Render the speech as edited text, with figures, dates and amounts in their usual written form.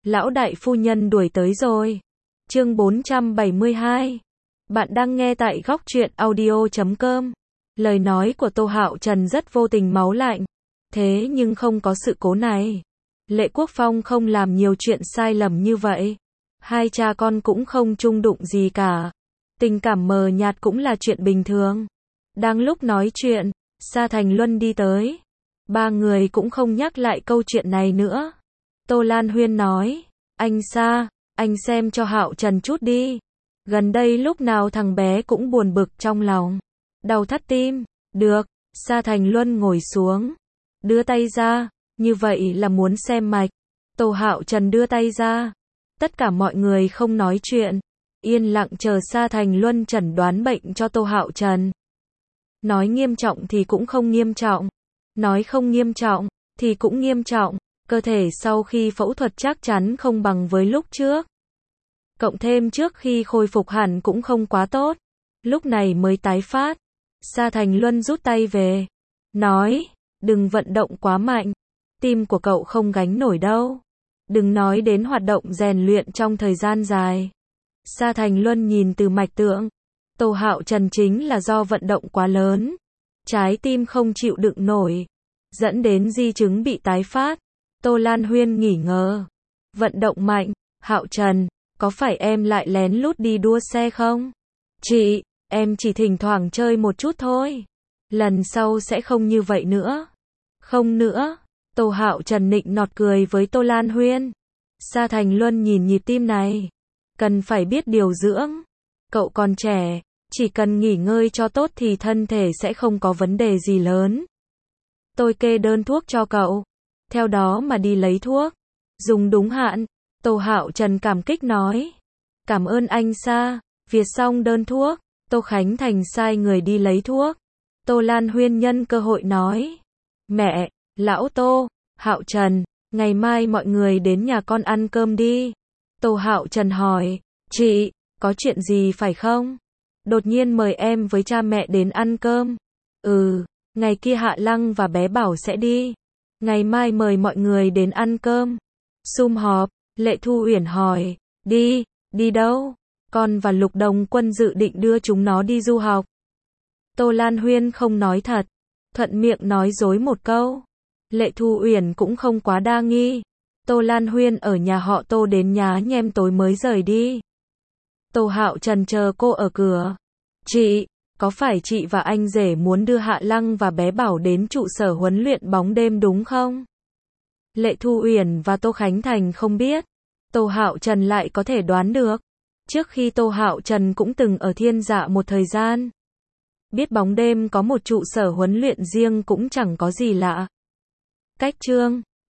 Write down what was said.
Lão đại phu nhân đuổi tới rồi. Chương 472. Bạn đang nghe tại góc truyện audio.com. Lời nói của Tô Hạo Trần rất vô tình máu lạnh. Thế nhưng không có sự cố này. Lệ Quốc Phong không làm nhiều chuyện sai lầm như vậy. Hai cha con cũng không chung đụng gì cả. Tình cảm mờ nhạt cũng là chuyện bình thường. Đang lúc nói chuyện, Sa Thành Luân đi tới. Ba người cũng không nhắc lại câu chuyện này nữa. Tô Lan Huyên nói, anh Sa, anh xem cho Hạo Trần chút đi. Gần đây lúc nào thằng bé cũng buồn bực trong lòng. Đau thắt tim. Được. Sa Thành Luân ngồi xuống. Đưa tay ra. Như vậy là muốn xem mạch. Tô Hạo Trần đưa tay ra. Tất cả mọi người không nói chuyện. Yên lặng chờ Sa Thành Luân chẩn đoán bệnh cho Tô Hạo Trần. Nói nghiêm trọng thì cũng không nghiêm trọng. Nói không nghiêm trọng thì cũng nghiêm trọng. Cơ thể sau khi phẫu thuật chắc chắn không bằng với lúc trước. Cộng thêm trước khi khôi phục hẳn cũng không quá tốt. Lúc này mới tái phát. Sa Thành Luân rút tay về. Nói, đừng vận động quá mạnh. Tim của cậu không gánh nổi đâu. Đừng nói đến hoạt động rèn luyện trong thời gian dài. Sa Thành Luân nhìn từ mạch tượng. Tô Hạo Trần chính là do vận động quá lớn. Trái tim không chịu đựng nổi. Dẫn đến di chứng bị tái phát. Tô Lan Huyên nghỉ ngờ. Vận động mạnh. Hạo Trần, có phải em lại lén lút đi đua xe không? Chị, em chỉ thỉnh thoảng chơi một chút thôi. Lần sau sẽ không như vậy nữa. Không nữa. Tô Hạo Trần nịnh nọt cười với Tô Lan Huyên. Sa Thành Luân nhìn nhịp tim này. Cần phải biết điều dưỡng. Cậu còn trẻ, chỉ cần nghỉ ngơi cho tốt thì thân thể sẽ không có vấn đề gì lớn. Tôi kê đơn thuốc cho cậu. Theo đó mà đi lấy thuốc. Dùng đúng hạn. Tô Hạo Trần cảm kích nói. Cảm ơn anh Sa. Viết xong đơn thuốc, Tô Khánh Thành sai người đi lấy thuốc. Tô Lan Huyên nhân cơ hội nói. Mẹ, lão Tô, Hạo Trần, ngày mai mọi người đến nhà con ăn cơm đi. Tô Hạo Trần hỏi. Chị, có chuyện gì phải không? Đột nhiên mời em với cha mẹ đến ăn cơm. Ngày kia Hạ Lăng và bé Bảo sẽ đi. Ngày mai mời mọi người đến ăn cơm. Sum họp. Lệ Thu Uyển hỏi. Đi đâu? Con và Lục Đồng Quân dự định đưa chúng nó đi du học. Tô Lan Huyên không nói thật. Thuận miệng nói dối một câu. Lệ Thu Uyển cũng không quá đa nghi. Tô Lan Huyên ở nhà họ Tô đến nhá nhem tối mới rời đi. Tô Hạo Trần chờ cô ở cửa. Chị, có phải chị và anh rể muốn đưa Hạ Lăng và bé Bảo đến trụ sở huấn luyện bóng đêm đúng không? Lệ Thu Uyển và Tô Khánh Thành không biết. Tô Hạo Trần lại có thể đoán được. Trước khi Tô Hạo Trần cũng từng ở Thiên Dạ một thời gian. Biết bóng đêm có một trụ sở huấn luyện riêng cũng chẳng có gì lạ. Cách chương